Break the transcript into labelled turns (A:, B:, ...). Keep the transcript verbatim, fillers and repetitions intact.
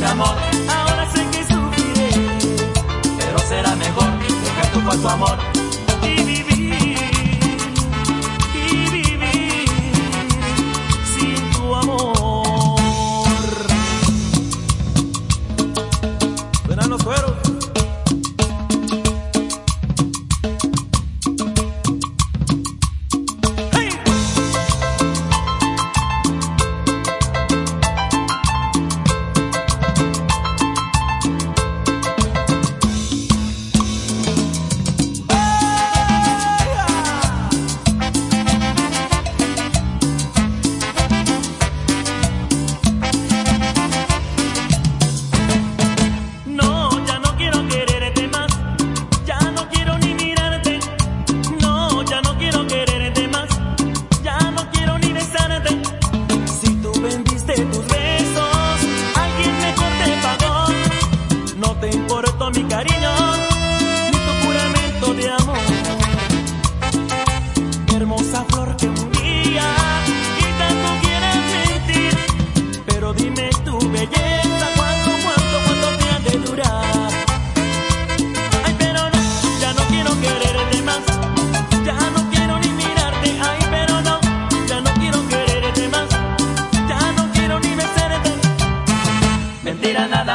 A: amor. Ahora sé que sufriré, pero será mejor dejar tu falso amor y vivir, y vivir sin tu amor. Suenan los cueros. Mi cariño, ni tu juramento de amor. Hermosa flor que un día y tanto quieres mentir, pero dime tu belleza, cuánto, cuánto, cuánto te ha de durar. Ay, pero no, ya no quiero quererte más, ya no quiero ni mirarte. Ay, pero no, ya no quiero quererte más, ya no quiero ni besarte. Mentira, nada.